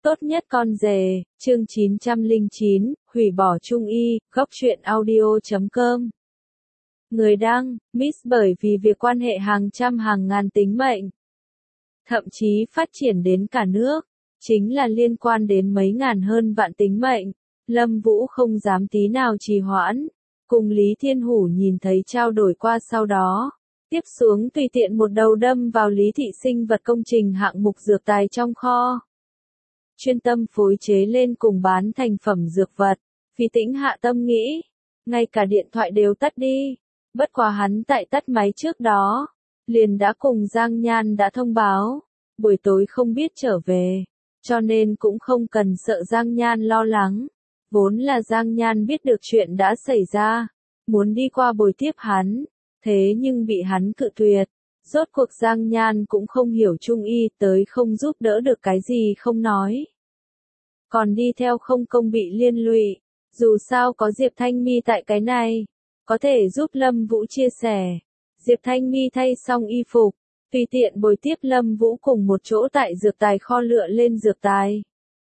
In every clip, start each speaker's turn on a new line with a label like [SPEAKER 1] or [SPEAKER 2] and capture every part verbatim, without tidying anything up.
[SPEAKER 1] Tốt nhất con rể, chương chín trăm lẻ chín, hủy bỏ trung y, góc truyện audio chấm com. Người đăng, Miss bởi vì việc quan hệ hàng trăm hàng ngàn tính mệnh, thậm chí phát triển đến cả nước, chính là liên quan đến mấy ngàn hơn vạn tính mệnh. Lâm Vũ không dám tí nào trì hoãn, cùng Lý Thiên Hủ nhìn thấy trao đổi qua sau đó. Tiếp xuống tùy tiện một đầu đâm vào Lý Thị sinh vật công trình hạng mục dược tài trong kho. Chuyên tâm phối chế lên cùng bán thành phẩm dược vật. Phi Tĩnh hạ tâm nghĩ, ngay cả điện thoại đều tắt đi. Bất quá hắn tại tắt máy trước đó, liền đã cùng Giang Nhan đã thông báo, buổi tối không biết trở về, cho nên cũng không cần sợ Giang Nhan lo lắng. Vốn là Giang Nhan biết được chuyện đã xảy ra, muốn đi qua bồi tiếp hắn, thế nhưng bị hắn cự tuyệt. Rốt cuộc Giang Nhan cũng không hiểu trung y, tới không giúp đỡ được cái gì không nói, còn đi theo không công bị liên lụy. Dù sao có Diệp Thanh Mi tại cái này, có thể giúp Lâm Vũ chia sẻ. Diệp Thanh Mi thay xong y phục, tùy tiện bồi tiếp Lâm Vũ cùng một chỗ tại dược tài kho lựa lên dược tài.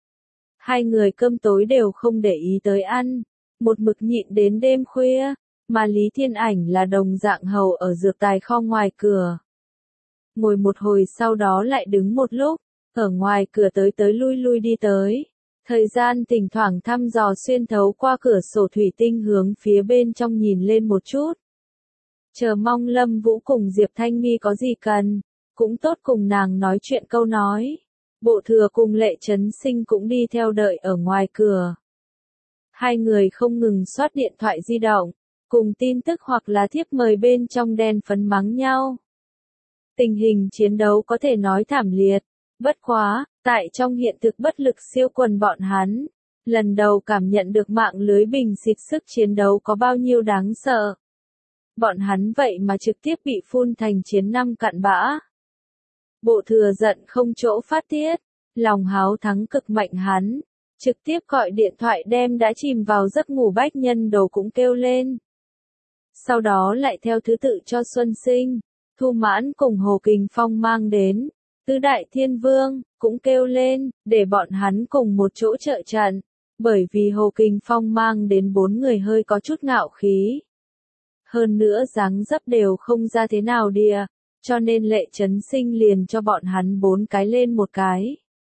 [SPEAKER 1] Hai người cơm tối đều không để ý tới ăn, một mực nhịn đến đêm khuya, mà Lý Thiên Ảnh là đồng dạng hầu ở dược tài kho ngoài cửa. Ngồi một hồi sau đó lại đứng một lúc, ở ngoài cửa tới tới lui lui đi tới. Thời gian thỉnh thoảng thăm dò xuyên thấu qua cửa sổ thủy tinh hướng phía bên trong nhìn lên một chút. Chờ mong Lâm Vũ cùng Diệp Thanh Mi có gì cần, cũng tốt cùng nàng nói chuyện câu nói. Bộ Thừa cùng Lệ Chấn Sinh cũng đi theo đợi ở ngoài cửa. Hai người không ngừng soát điện thoại di động, cùng tin tức hoặc là thiếp mời bên trong đen phấn mắng nhau. Tình hình chiến đấu có thể nói thảm liệt, bất quá, tại trong hiện thực bất lực siêu quần bọn hắn, lần đầu cảm nhận được mạng lưới bình xịt sức chiến đấu có bao nhiêu đáng sợ. Bọn hắn vậy mà trực tiếp bị phun thành chiến năm cặn bã. Bộ Thừa giận không chỗ phát tiết, lòng háo thắng cực mạnh hắn, trực tiếp gọi điện thoại đem đã chìm vào giấc ngủ Bách Nhân Đồ cũng kêu lên. Sau đó lại theo thứ tự cho Xuân Sinh, Thu Mãn cùng Hồ Kình Phong mang đến. Tứ Đại Thiên Vương cũng kêu lên, để bọn hắn cùng một chỗ trợ trận, bởi vì Hồ Kình Phong mang đến bốn người hơi có chút ngạo khí. Hơn nữa dáng dấp đều không ra thế nào đìa, cho nên Lệ Chấn Sinh liền cho bọn hắn bốn cái lên một cái.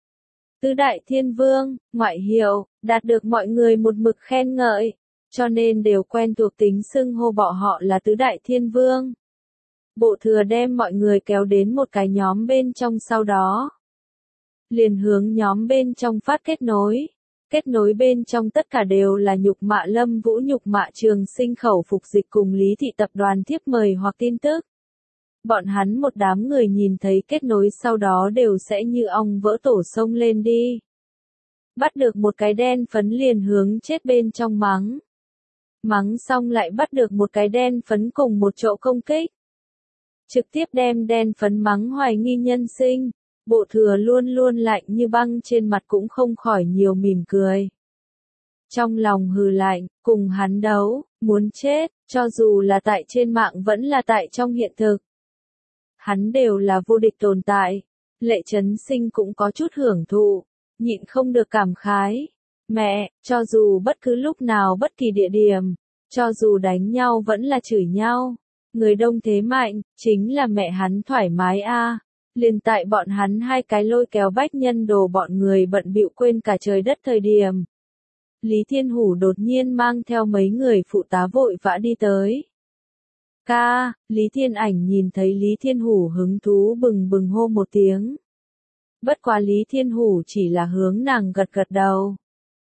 [SPEAKER 1] Tứ Đại Thiên Vương, ngoại hiệu, đạt được mọi người một mực khen ngợi, cho nên đều quen thuộc tính xưng hô bọn họ là Tứ Đại Thiên Vương. Bộ Thừa đem mọi người kéo đến một cái nhóm bên trong sau đó. Liền hướng nhóm bên trong phát kết nối. Kết nối bên trong tất cả đều là nhục mạ Lâm Vũ, nhục mạ Trường Sinh khẩu phục dịch cùng Lý Thị tập đoàn thiếp mời hoặc tin tức. Bọn hắn một đám người nhìn thấy kết nối sau đó đều sẽ như ong vỡ tổ sông lên đi. Bắt được một cái đen phấn liền hướng chết bên trong mắng. Mắng xong lại bắt được một cái đen phấn cùng một chỗ công kích. Trực tiếp đem đen phấn mắng hoài nghi nhân sinh. Bộ Thừa luôn luôn lạnh như băng trên mặt cũng không khỏi nhiều mỉm cười. Trong lòng hừ lạnh, cùng hắn đấu, muốn chết, cho dù là tại trên mạng vẫn là tại trong hiện thực. Hắn đều là vô địch tồn tại. Lệ Chấn Sinh cũng có chút hưởng thụ, nhịn không được cảm khái. Mẹ, cho dù bất cứ lúc nào bất kỳ địa điểm, cho dù đánh nhau vẫn là chửi nhau. Người đông thế mạnh, chính là mẹ hắn thoải mái a. À. Liền tại bọn hắn hai cái lôi kéo Bách Nhân Đồ bọn người bận bịu quên cả trời đất thời điểm. Lý Thiên Hủ đột nhiên mang theo mấy người phụ tá vội vã đi tới. Ca, Lý Thiên Ảnh nhìn thấy Lý Thiên Hủ hứng thú bừng bừng hô một tiếng. Bất quá Lý Thiên Hủ chỉ là hướng nàng gật gật đầu.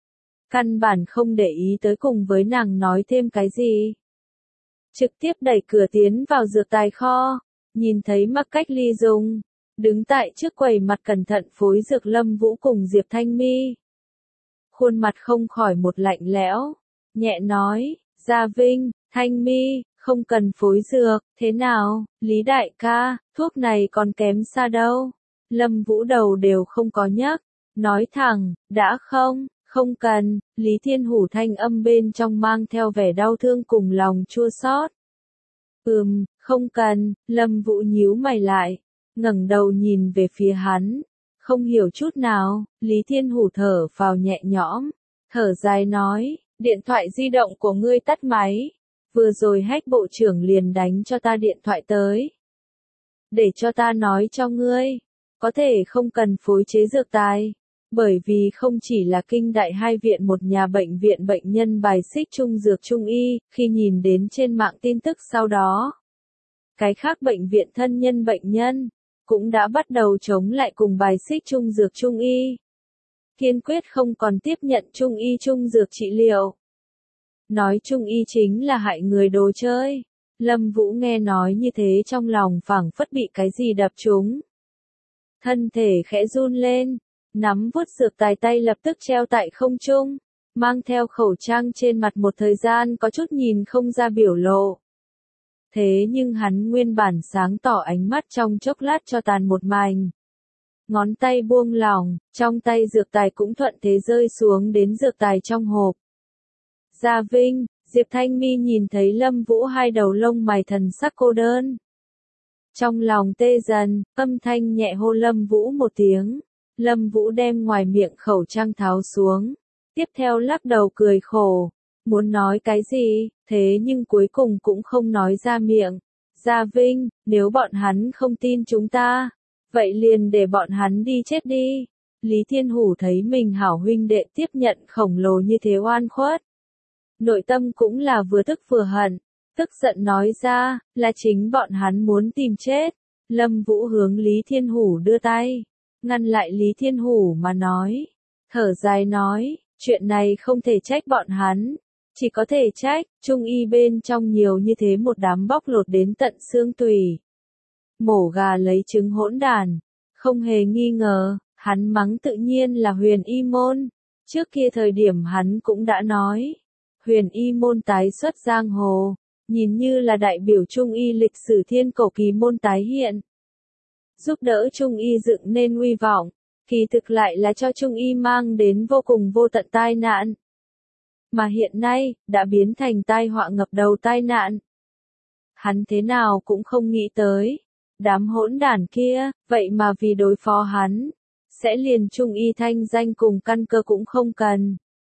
[SPEAKER 1] Căn bản không để ý tới cùng với nàng nói thêm cái gì. Trực tiếp đẩy cửa tiến vào dược tài kho, nhìn thấy Mặc Cách Ly Dung, đứng tại trước quầy mặt cẩn thận phối dược Lâm Vũ cùng Diệp Thanh Mi. Khuôn mặt không khỏi một lạnh lẽo, nhẹ nói, Gia Vinh, Thanh Mi, không cần phối dược, thế nào, Lý đại ca, thuốc này còn kém xa đâu. Lâm Vũ đầu đều không có nhấc, nói thẳng, đã không, không cần. Lý Thiên Hủ thanh âm bên trong mang theo vẻ đau thương cùng lòng chua xót. Ừm, không cần. Lâm Vũ nhíu mày lại, ngẩng đầu nhìn về phía hắn, Không hiểu chút nào, Lý Thiên Hủ thở phào nhẹ nhõm, thở dài nói, điện thoại di động của ngươi tắt máy, vừa rồi Hách bộ trưởng liền đánh cho ta điện thoại tới. Để cho ta nói cho ngươi, có thể không cần phối chế dược tài, bởi vì không chỉ là kinh đại hai viện một nhà bệnh viện bệnh nhân bài xích trung dược trung y, khi nhìn đến trên mạng tin tức sau đó. Cái khác bệnh viện thân nhân bệnh nhân, cũng đã bắt đầu chống lại cùng bài xích trung dược trung y. Kiên quyết không còn tiếp nhận trung y trung dược trị liệu. Nói trung y chính là hại người đồ chơi. Lâm Vũ nghe nói như thế trong lòng phảng phất bị cái gì đập trúng. Thân thể khẽ run lên, nắm vuốt dược tài tay lập tức treo tại không trung, mang theo khẩu trang trên mặt một thời gian có chút nhìn không ra biểu lộ. Thế nhưng hắn nguyên bản sáng tỏ ánh mắt trong chốc lát cho tàn một mảnh. Ngón tay buông lỏng, trong tay dược tài cũng thuận thế rơi xuống đến dược tài trong hộp. Gia Vinh, Diệp Thanh Mi nhìn thấy Lâm Vũ hai đầu lông mày thần sắc cô đơn. Trong lòng tê dần, âm thanh nhẹ hô Lâm Vũ một tiếng. Lâm Vũ đem ngoài miệng khẩu trang tháo xuống. Tiếp theo lắc đầu cười khổ. Muốn nói cái gì, thế nhưng cuối cùng cũng không nói ra miệng. Gia Vinh, nếu bọn hắn không tin chúng ta, vậy liền để bọn hắn đi chết đi. Lý Thiên Hủ thấy mình hảo huynh đệ tiếp nhận khổng lồ như thế oan khuất. Nội tâm cũng là vừa tức vừa hận, tức giận nói ra, là chính bọn hắn muốn tìm chết. Lâm Vũ hướng Lý Thiên Hủ đưa tay, ngăn lại Lý Thiên Hủ mà nói, thở dài nói, chuyện này không thể trách bọn hắn, chỉ có thể trách, trung y bên trong nhiều như thế một đám bóc lột đến tận xương tủy. Mổ gà lấy trứng hỗn đản, không hề nghi ngờ, hắn mắng tự nhiên là Huyền Y môn, trước kia thời điểm hắn cũng đã nói. Huyền Y môn tái xuất giang hồ, nhìn như là đại biểu trung y lịch sử thiên cổ kỳ môn tái hiện. Giúp đỡ trung y dựng nên uy vọng, kỳ thực lại là cho trung y mang đến vô cùng vô tận tai nạn. Mà hiện nay, đã biến thành tai họa ngập đầu tai nạn. Hắn thế nào cũng không nghĩ tới. Đám hỗn đản kia, vậy mà vì đối phó hắn, sẽ liền trung y thanh danh cùng căn cơ cũng không cần.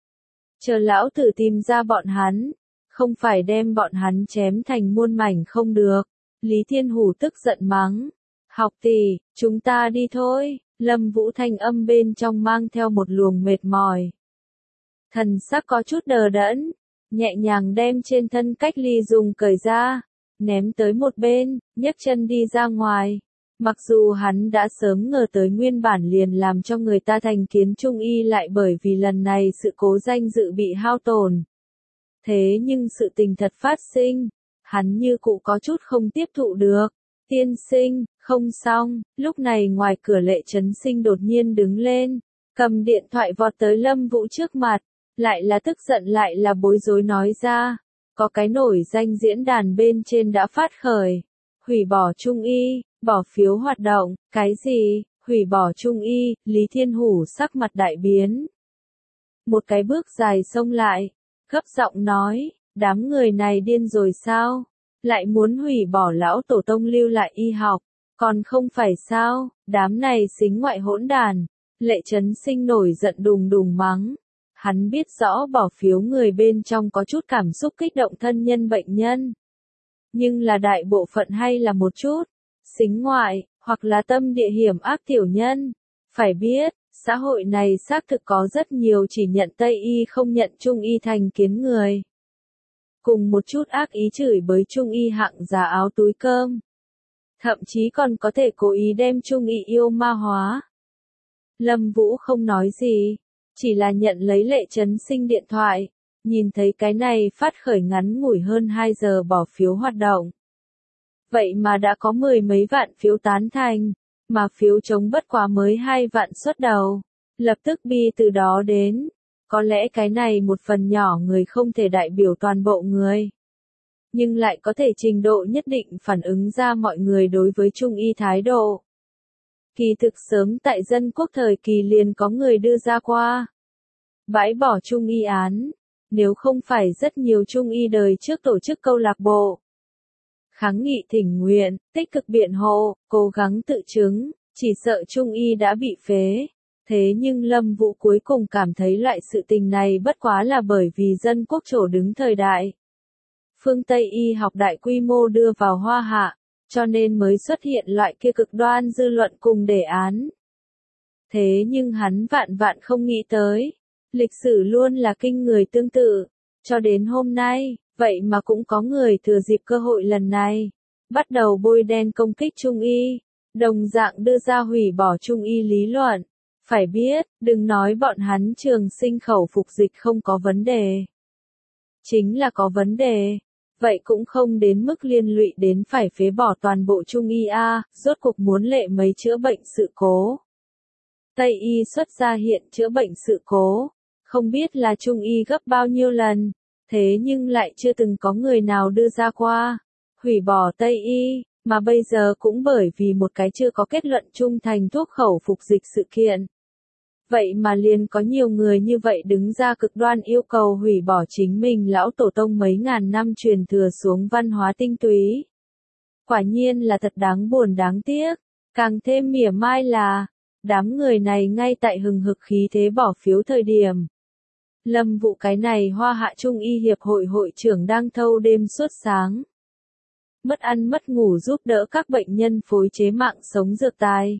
[SPEAKER 1] Chờ lão tử tìm ra bọn hắn, không phải đem bọn hắn chém thành muôn mảnh không được. Lý Thiên Hủ tức giận mắng. Học tỷ, chúng ta đi thôi. Lâm Vũ thanh âm bên trong mang theo một luồng mệt mỏi. Thần sắc có chút đờ đẫn, nhẹ nhàng đem trên thân cách ly dùng cởi ra, ném tới một bên, nhấc chân đi ra ngoài. Mặc dù hắn đã sớm ngờ tới nguyên bản liền làm cho người ta thành kiến trung y lại bởi vì lần này sự cố danh dự bị hao tổn. Thế nhưng sự tình thật phát sinh, hắn như cụ có chút không tiếp thụ được. Tiên sinh, không xong, lúc này ngoài cửa Lệ Trấn Sinh đột nhiên đứng lên, cầm điện thoại vọt tới Lâm Vũ trước mặt, lại là tức giận lại là bối rối nói ra, có cái nổi danh diễn đàn bên trên đã phát khởi, hủy bỏ trung y, bỏ phiếu hoạt động, cái gì, hủy bỏ trung y, Lý Thiên Hủ sắc mặt đại biến. Một cái bước dài xông lại, gấp giọng nói, đám người này điên rồi sao? Lại muốn hủy bỏ lão tổ tông lưu lại y học, còn không phải sao, đám này xính ngoại hỗn đàn. Lệ Trấn Sinh nổi giận đùng đùng mắng. Hắn biết rõ bỏ phiếu người bên trong có chút cảm xúc kích động thân nhân bệnh nhân. Nhưng là đại bộ phận hay là một chút, xính ngoại, hoặc là tâm địa hiểm ác tiểu nhân. Phải biết, xã hội này xác thực có rất nhiều chỉ nhận Tây y không nhận Trung y thành kiến người. Cùng một chút ác ý chửi bới Trung y hạng giá áo túi cơm. Thậm chí còn có thể cố ý đem Trung y yêu ma hóa. Lâm Vũ không nói gì, chỉ là nhận lấy Lệ Trấn Sinh điện thoại, nhìn thấy cái này phát khởi ngắn ngủi hơn hai giờ bỏ phiếu hoạt động. Vậy mà đã có mười mấy vạn phiếu tán thành, mà phiếu chống bất quá mới hai vạn xuất đầu. Lập tức bi từ đó đến, có lẽ cái này một phần nhỏ người không thể đại biểu toàn bộ người. Nhưng lại có thể trình độ nhất định phản ứng ra mọi người đối với Trung y thái độ. Kỳ thực sớm tại dân quốc thời kỳ liền có người đưa ra qua. Bãi bỏ Trung y án, nếu không phải rất nhiều Trung y đời trước tổ chức câu lạc bộ. Kháng nghị thỉnh nguyện, tích cực biện hộ, cố gắng tự chứng, chỉ sợ Trung Y đã bị phế. Thế nhưng Lâm Vũ cuối cùng cảm thấy loại sự tình này bất quá là bởi vì dân quốc trổ đứng thời đại. Phương Tây y học đại quy mô đưa vào Hoa Hạ, cho nên mới xuất hiện loại kia cực đoan dư luận cùng đề án. Thế nhưng hắn vạn vạn không nghĩ tới, lịch sử luôn là kinh người tương tự, cho đến hôm nay, vậy mà cũng có người thừa dịp cơ hội lần này, bắt đầu bôi đen công kích Trung Y, đồng dạng đưa ra hủy bỏ Trung Y lý luận. Phải biết, đừng nói bọn hắn trường sinh khẩu phục dịch không có vấn đề. Chính là có vấn đề. Vậy cũng không đến mức liên lụy đến phải phế bỏ toàn bộ Trung Y a, rốt cuộc muốn lệ mấy chữa bệnh sự cố. Tây Y xuất ra hiện chữa bệnh sự cố, không biết là Trung Y gấp bao nhiêu lần, thế nhưng lại chưa từng có người nào đưa ra qua, hủy bỏ Tây Y, mà bây giờ cũng bởi vì một cái chưa có kết luận trung thành thuốc khẩu phục dịch sự kiện. Vậy mà liền có nhiều người như vậy đứng ra cực đoan yêu cầu hủy bỏ chính mình lão tổ tông mấy ngàn năm truyền thừa xuống văn hóa tinh túy. Quả nhiên là thật đáng buồn đáng tiếc, càng thêm mỉa mai là, đám người này ngay tại hừng hực khí thế bỏ phiếu thời điểm. Lâm Vũ cái này Hoa Hạ Trung Y Hiệp hội hội trưởng đang thâu đêm suốt sáng. Mất ăn mất ngủ giúp đỡ các bệnh nhân phối chế mạng sống dược tài.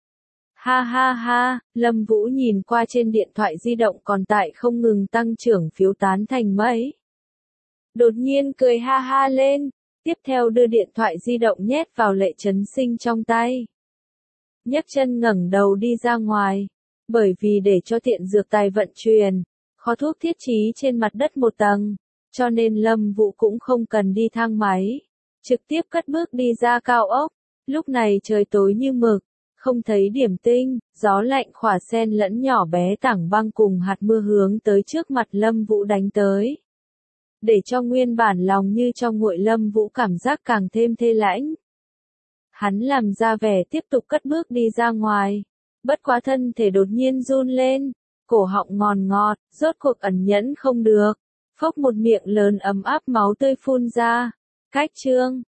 [SPEAKER 1] Ha ha ha, Lâm Vũ nhìn qua trên điện thoại di động còn tại không ngừng tăng trưởng phiếu tán thành mấy. Đột nhiên cười ha ha lên, tiếp theo đưa điện thoại di động nhét vào Lệ Chấn Sinh trong tay. Nhấc chân ngẩng đầu đi ra ngoài, bởi vì để cho tiện dược tài vận chuyển, kho thuốc thiết trí trên mặt đất một tầng, cho nên Lâm Vũ cũng không cần đi thang máy, trực tiếp cất bước đi ra cao ốc. Lúc này trời tối như mực, không thấy điểm tinh, gió lạnh khỏa sen lẫn nhỏ bé tảng băng cùng hạt mưa hướng tới trước mặt Lâm Vũ đánh tới. Để cho nguyên bản lòng như cho nguội Lâm Vũ cảm giác càng thêm thê lãnh. Hắn làm ra vẻ tiếp tục cất bước đi ra ngoài, bất quá thân thể đột nhiên run lên, cổ họng ngòn ngọt, rốt cuộc ẩn nhẫn không được, phốc một miệng lớn ấm áp máu tươi phun ra. Cách chương